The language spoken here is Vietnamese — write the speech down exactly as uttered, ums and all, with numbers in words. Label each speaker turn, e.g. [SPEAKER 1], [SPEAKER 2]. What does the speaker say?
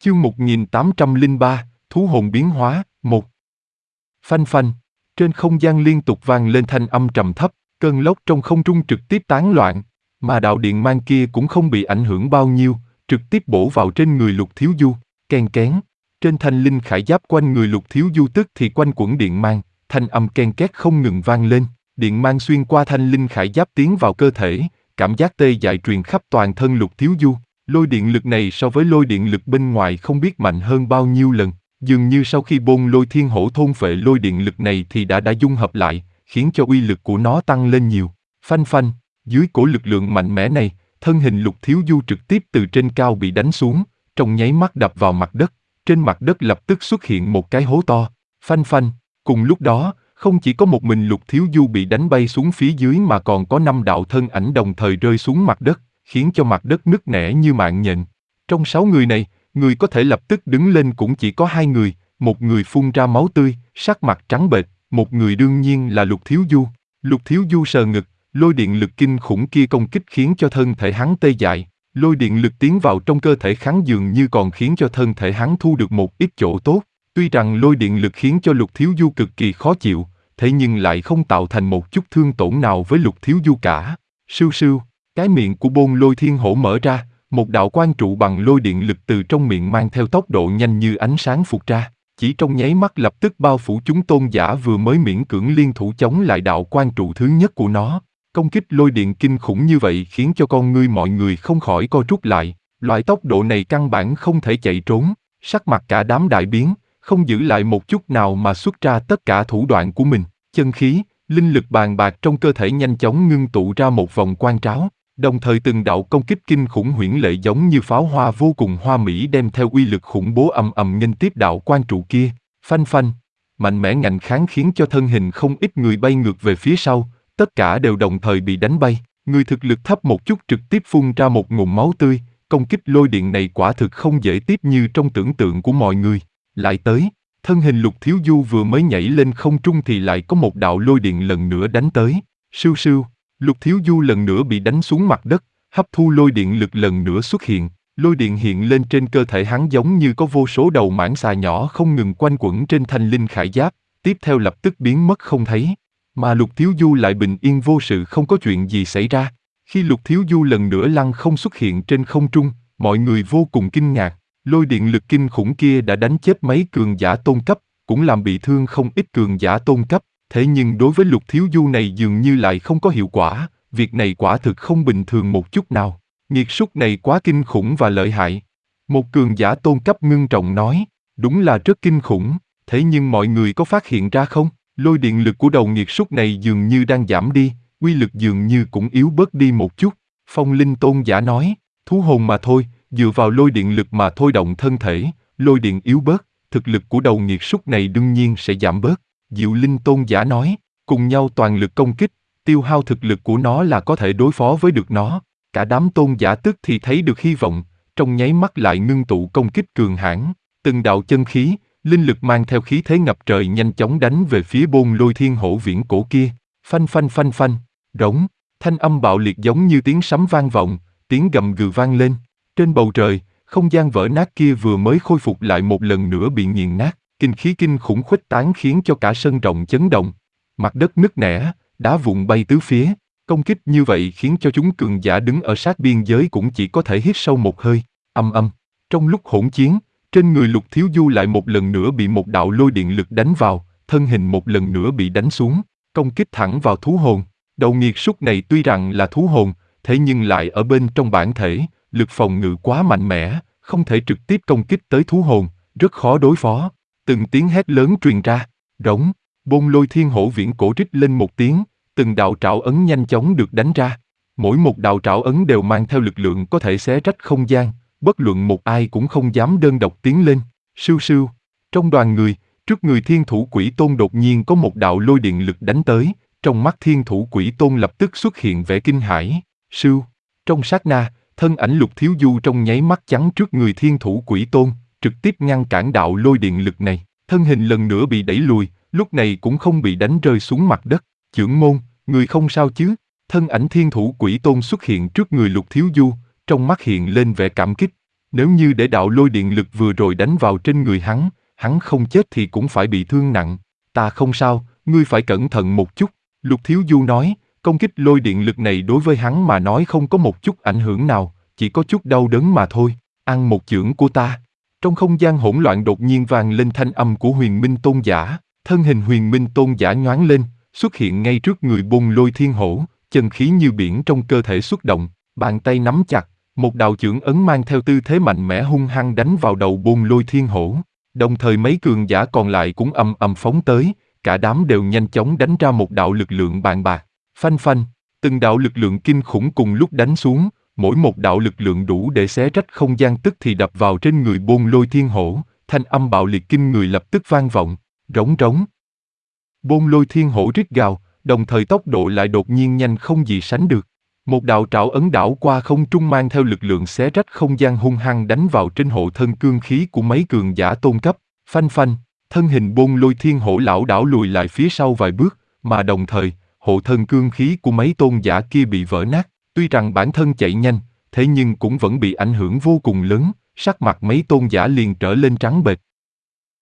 [SPEAKER 1] Chương một nghìn tám trăm lẻ ba, Thú hồn biến hóa, một. Phanh phanh, trên không gian liên tục vang lên thanh âm trầm thấp, cơn lốc trong không trung trực tiếp tán loạn, mà đạo điện mang kia cũng không bị ảnh hưởng bao nhiêu, trực tiếp bổ vào trên người Lục Thiếu Du, ken kén. Trên thanh linh khải giáp quanh người Lục Thiếu Du tức thì quanh quẩn điện mang, thanh âm ken két không ngừng vang lên, điện mang xuyên qua thanh linh khải giáp tiến vào cơ thể, cảm giác tê dại truyền khắp toàn thân Lục Thiếu Du. Lôi điện lực này so với lôi điện lực bên ngoài không biết mạnh hơn bao nhiêu lần, dường như sau khi Bôn Lôi Thiên Hổ thôn phệ lôi điện lực này thì đã đã dung hợp lại, khiến cho uy lực của nó tăng lên nhiều. Phanh phanh, dưới cổ lực lượng mạnh mẽ này, thân hình Lục Thiếu Du trực tiếp từ trên cao bị đánh xuống, trong nháy mắt đập vào mặt đất, trên mặt đất lập tức xuất hiện một cái hố to. Phanh phanh, cùng lúc đó, không chỉ có một mình Lục Thiếu Du bị đánh bay xuống phía dưới mà còn có năm đạo thân ảnh đồng thời rơi xuống mặt đất, khiến cho mặt đất nứt nẻ như mạng nhện. Trong sáu người này, người có thể lập tức đứng lên cũng chỉ có hai người, một người phun ra máu tươi, sắc mặt trắng bệch, một người đương nhiên là Lục Thiếu Du. Lục Thiếu Du sờ ngực, lôi điện lực kinh khủng kia công kích khiến cho thân thể hắn tê dại, lôi điện lực tiến vào trong cơ thể hắn dường như còn khiến cho thân thể hắn thu được một ít chỗ tốt. Tuy rằng lôi điện lực khiến cho Lục Thiếu Du cực kỳ khó chịu, thế nhưng lại không tạo thành một chút thương tổn nào với Lục Thiếu Du cả. Sưu sưu, cái miệng của Bôn Lôi Thiên Hổ mở ra, một đạo quang trụ bằng lôi điện lực từ trong miệng mang theo tốc độ nhanh như ánh sáng phụt ra, chỉ trong nháy mắt lập tức bao phủ chúng tôn giả vừa mới miễn cưỡng liên thủ chống lại đạo quang trụ thứ nhất của nó. Công kích lôi điện kinh khủng như vậy khiến cho con ngươi mọi người không khỏi co rút lại, loại tốc độ này căn bản không thể chạy trốn, sắc mặt cả đám đại biến, không giữ lại một chút nào mà xuất ra tất cả thủ đoạn của mình, chân khí, linh lực bàn bạc trong cơ thể nhanh chóng ngưng tụ ra một vòng quang tráo. Đồng thời từng đạo công kích kinh khủng huyễn lệ giống như pháo hoa vô cùng hoa mỹ đem theo uy lực khủng bố ầm ầm nghênh tiếp đạo quang trụ kia. Phanh phanh, mạnh mẽ ngạnh kháng khiến cho thân hình không ít người bay ngược về phía sau, tất cả đều đồng thời bị đánh bay. Người thực lực thấp một chút trực tiếp phun ra một ngụm máu tươi, công kích lôi điện này quả thực không dễ tiếp như trong tưởng tượng của mọi người. Lại tới, thân hình Lục Thiếu Du vừa mới nhảy lên không trung thì lại có một đạo lôi điện lần nữa đánh tới. Sưu sưu. Lục Thiếu Du lần nữa bị đánh xuống mặt đất, hấp thu lôi điện lực lần nữa xuất hiện, lôi điện hiện lên trên cơ thể hắn giống như có vô số đầu mãng xà nhỏ không ngừng quanh quẩn trên thanh linh khải giáp, tiếp theo lập tức biến mất không thấy. Mà Lục Thiếu Du lại bình yên vô sự không có chuyện gì xảy ra. Khi Lục Thiếu Du lần nữa lăng không xuất hiện trên không trung, mọi người vô cùng kinh ngạc, lôi điện lực kinh khủng kia đã đánh chết mấy cường giả tôn cấp, cũng làm bị thương không ít cường giả tôn cấp. Thế nhưng đối với Lục Thiếu Du này dường như lại không có hiệu quả, việc này quả thực không bình thường một chút nào. Nghiệt súc này quá kinh khủng và lợi hại. Một cường giả tôn cấp ngưng trọng nói, đúng là rất kinh khủng, thế nhưng mọi người có phát hiện ra không? Lôi điện lực của đầu nghiệt súc này dường như đang giảm đi, uy lực dường như cũng yếu bớt đi một chút. Phong Linh tôn giả nói, thú hồn mà thôi, dựa vào lôi điện lực mà thôi động thân thể, lôi điện yếu bớt, thực lực của đầu nghiệt súc này đương nhiên sẽ giảm bớt. Diệu Linh tôn giả nói, cùng nhau toàn lực công kích, tiêu hao thực lực của nó là có thể đối phó với được nó. Cả đám tôn giả tức thì thấy được hy vọng, trong nháy mắt lại ngưng tụ công kích cường hãn, từng đạo chân khí, linh lực mang theo khí thế ngập trời nhanh chóng đánh về phía Bôn Lôi Thiên Hổ viễn cổ kia. Phanh phanh phanh phanh, rống, thanh âm bạo liệt giống như tiếng sấm vang vọng, tiếng gầm gừ vang lên. Trên bầu trời, không gian vỡ nát kia vừa mới khôi phục lại một lần nữa bị nghiền nát. Kinh khí kinh khủng khuếch tán khiến cho cả sân rộng chấn động, mặt đất nứt nẻ, đá vụn bay tứ phía. Công kích như vậy khiến cho chúng cường giả đứng ở sát biên giới cũng chỉ có thể hít sâu một hơi. Âm âm, trong lúc hỗn chiến, trên người Lục Thiếu Du lại một lần nữa bị một đạo lôi điện lực đánh vào, thân hình một lần nữa bị đánh xuống, công kích thẳng vào thú hồn. Đầu nghiệt súc này tuy rằng là thú hồn, thế nhưng lại ở bên trong bản thể, lực phòng ngự quá mạnh mẽ, không thể trực tiếp công kích tới thú hồn, rất khó đối phó. Từng tiếng hét lớn truyền ra, rống, Bôn Lôi Thiên Hổ viễn cổ rít lên một tiếng, từng đạo trảo ấn nhanh chóng được đánh ra. Mỗi một đạo trảo ấn đều mang theo lực lượng có thể xé rách không gian, bất luận một ai cũng không dám đơn độc tiến lên. Sưu sưu, trong đoàn người, trước người Thiên Thủ Quỷ Tôn đột nhiên có một đạo lôi điện lực đánh tới, trong mắt Thiên Thủ Quỷ Tôn lập tức xuất hiện vẻ kinh hãi. Sưu, trong sát na, thân ảnh Lục Thiếu Du trong nháy mắt chắn trước người Thiên Thủ Quỷ Tôn, trực tiếp ngăn cản đạo lôi điện lực này, thân hình lần nữa bị đẩy lùi, lúc này cũng không bị đánh rơi xuống mặt đất. Chưởng môn, người không sao chứ? Thân ảnh Thiên Thủ Quỷ Tôn xuất hiện trước người Lục Thiếu Du, trong mắt hiện lên vẻ cảm kích. Nếu như để đạo lôi điện lực vừa rồi đánh vào trên người hắn, hắn không chết thì cũng phải bị thương nặng. Ta không sao, ngươi phải cẩn thận một chút, Lục Thiếu Du nói, công kích lôi điện lực này đối với hắn mà nói không có một chút ảnh hưởng nào, chỉ có chút đau đớn mà thôi. Ăn một chưởng của ta. Trong không gian hỗn loạn đột nhiên vang lên thanh âm của Huyền Minh Tôn giả, thân hình Huyền Minh Tôn giả nhoáng lên, xuất hiện ngay trước người Bôn Lôi Thiên Hổ, chân khí như biển trong cơ thể xuất động, bàn tay nắm chặt, một đạo chưởng ấn mang theo tư thế mạnh mẽ hung hăng đánh vào đầu Bôn Lôi Thiên Hổ. Đồng thời mấy cường giả còn lại cũng ầm ầm phóng tới, cả đám đều nhanh chóng đánh ra một đạo lực lượng bàn bạc. Phanh phanh, từng đạo lực lượng kinh khủng cùng lúc đánh xuống, mỗi một đạo lực lượng đủ để xé rách không gian tức thì đập vào trên người Bôn Lôi Thiên Hổ, thanh âm bạo liệt kinh người lập tức vang vọng, rống rống. Bôn Lôi Thiên Hổ rít gào, đồng thời tốc độ lại đột nhiên nhanh không gì sánh được. Một đạo trảo ấn đảo qua không trung mang theo lực lượng xé rách không gian hung hăng đánh vào trên hộ thân cương khí của mấy cường giả tôn cấp. Phanh phanh, thân hình Bôn Lôi Thiên Hổ lảo đảo lùi lại phía sau vài bước, mà đồng thời, hộ thân cương khí của mấy tôn giả kia bị vỡ nát. Tuy rằng bản thân chạy nhanh, thế nhưng cũng vẫn bị ảnh hưởng vô cùng lớn, sắc mặt mấy tôn giả liền trở lên trắng bệch.